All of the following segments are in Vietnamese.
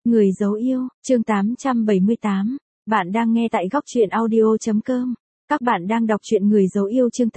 Người dấu yêu, chương 878. Bạn đang nghe tại góc truyện audio.com. Các bạn đang đọc truyện Người dấu yêu chương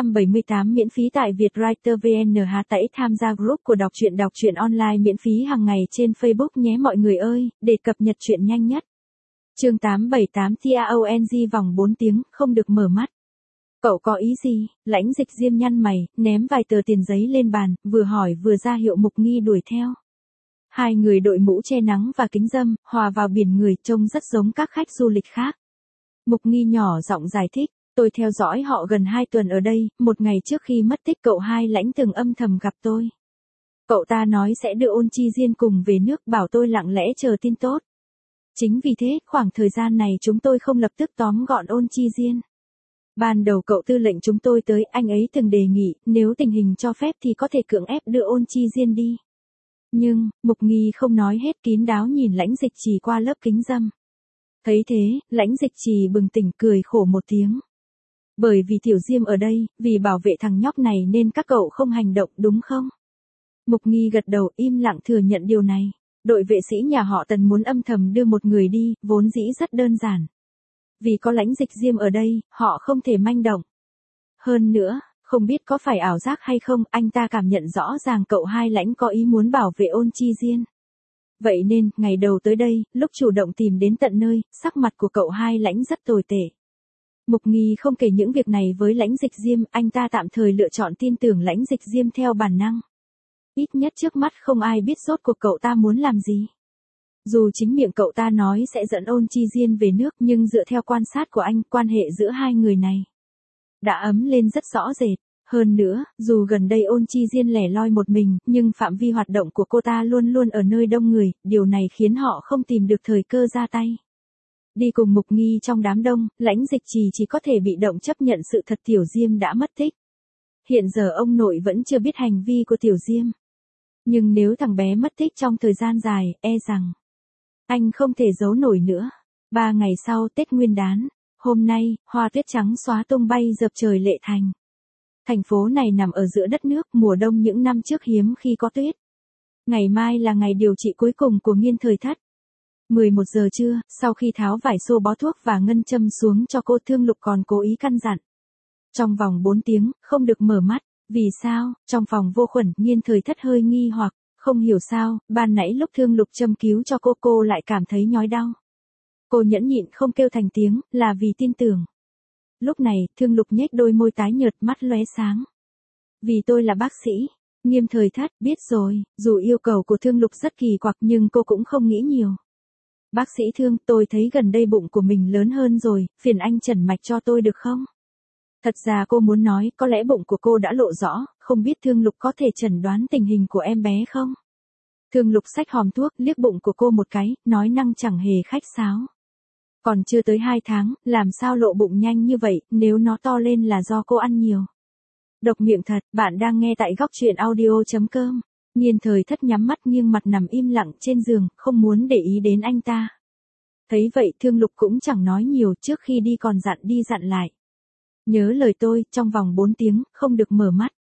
878 miễn phí tại Vietwriter VN. Hãy tham gia group của đọc truyện online miễn phí hàng ngày trên Facebook nhé mọi người ơi, để cập nhật truyện nhanh nhất. Chương 878 TAONG vòng 4 tiếng, không được mở mắt. Cậu có ý gì? Lãnh Dịch Diêm nhăn mày, ném vài tờ tiền giấy lên bàn, vừa hỏi vừa ra hiệu Mục Nghi đuổi theo. Hai người đội mũ che nắng và kính râm, hòa vào biển người trông rất giống các khách du lịch khác. Mục Nghi nhỏ giọng giải thích, tôi theo dõi họ gần 2 tuần ở đây, một ngày trước khi mất tích cậu Hai Lãnh từng âm thầm gặp tôi. Cậu ta nói sẽ đưa Ôn Chi Diên cùng về nước, bảo tôi lặng lẽ chờ tin tốt. Chính vì thế, khoảng thời gian này chúng tôi không lập tức tóm gọn Ôn Chi Diên. Ban đầu cậu tư lệnh chúng tôi tới, anh ấy từng đề nghị, nếu tình hình cho phép thì có thể cưỡng ép đưa Ôn Chi Diên đi. Nhưng, Mục Nghi không nói hết, kín đáo nhìn Lãnh Dịch Trì qua lớp kính râm. Thấy thế, Lãnh Dịch Trì bừng tỉnh cười khổ một tiếng. Bởi vì Tiểu Diêm ở đây, vì bảo vệ thằng nhóc này nên các cậu không hành động đúng không? Mục Nghi gật đầu im lặng thừa nhận điều này. Đội vệ sĩ nhà họ Tần muốn âm thầm đưa một người đi, vốn dĩ rất đơn giản. Vì có Lãnh Dịch Diêm ở đây, họ không thể manh động. Hơn nữa, không biết có phải ảo giác hay không, anh ta cảm nhận rõ ràng cậu Hai Lãnh có ý muốn bảo vệ Ôn Chi Diên. Vậy nên, ngày đầu tới đây, lúc chủ động tìm đến tận nơi, sắc mặt của cậu Hai Lãnh rất tồi tệ. Mục Nghi không kể những việc này với Lãnh Dịch Diêm, anh ta tạm thời lựa chọn tin tưởng Lãnh Dịch Diêm theo bản năng. Ít nhất trước mắt không ai biết rốt cuộc cậu ta muốn làm gì. Dù chính miệng cậu ta nói sẽ dẫn Ôn Chi Diên về nước, nhưng dựa theo quan sát của anh, quan hệ giữa hai người này đã ấm lên rất rõ rệt. Hơn nữa, dù gần đây Ôn Chi Diên lẻ loi một mình, nhưng phạm vi hoạt động của cô ta luôn luôn ở nơi đông người, điều này khiến họ không tìm được thời cơ ra tay. Đi cùng Mục Nghi trong đám đông, Lãnh Dịch Trì chỉ có thể bị động chấp nhận sự thật Tiểu Diêm đã mất tích. Hiện giờ ông nội vẫn chưa biết hành vi của Tiểu Diêm. Nhưng nếu thằng bé mất tích trong thời gian dài, e rằng anh không thể giấu nổi nữa. 3 ngày sau Tết Nguyên đán, hôm nay, hoa tuyết trắng xóa tung bay dập trời Lệ Thành. Thành phố này nằm ở giữa đất nước, mùa đông những năm trước hiếm khi có tuyết. Ngày mai là ngày điều trị cuối cùng của Nghiên Thời Thất. 11 giờ trưa, sau khi tháo vải xô bó thuốc và ngân châm xuống cho cô, Thương Lục còn cố ý căn dặn. Trong vòng 4 tiếng, không được mở mắt. Vì sao? Trong phòng vô khuẩn, Nghiên Thời Thất hơi nghi hoặc, không hiểu sao, ban nãy lúc Thương Lục châm cứu cho cô lại cảm thấy nhói đau. Cô nhẫn nhịn không kêu thành tiếng, là vì tin tưởng. Lúc này, Thương Lục nhếch đôi môi tái nhợt, mắt lóe sáng. Vì tôi là bác sĩ. Nghiêm Thời Thất, biết rồi, dù yêu cầu của Thương Lục rất kỳ quặc nhưng cô cũng không nghĩ nhiều. Bác sĩ Thương, tôi thấy gần đây bụng của mình lớn hơn rồi, phiền anh chẩn mạch cho tôi được không? Thật ra cô muốn nói, có lẽ bụng của cô đã lộ rõ, không biết Thương Lục có thể chẩn đoán tình hình của em bé không? Thương Lục xách hòm thuốc, liếc bụng của cô một cái, nói năng chẳng hề khách sáo. Còn chưa tới 2 tháng, làm sao lộ bụng nhanh như vậy, nếu nó to lên là do cô ăn nhiều. Độc miệng thật, bạn đang nghe tại góc truyện audio.com. Nghiên Thời Thất nhắm mắt nghiêng mặt nằm im lặng trên giường, không muốn để ý đến anh ta. Thấy vậy Thương Lục cũng chẳng nói nhiều, trước khi đi còn dặn đi dặn lại. Nhớ lời tôi, trong vòng 4 tiếng, không được mở mắt.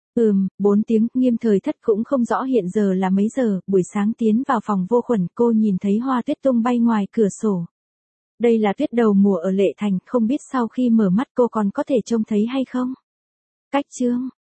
4 tiếng, Nghiêm Thời Thất cũng không rõ hiện giờ là mấy giờ, buổi sáng tiến vào phòng vô khuẩn, cô nhìn thấy hoa tuyết tung bay ngoài cửa sổ. Đây là tuyết đầu mùa ở Lệ Thành, không biết sau khi mở mắt cô còn có thể trông thấy hay không? Cách chương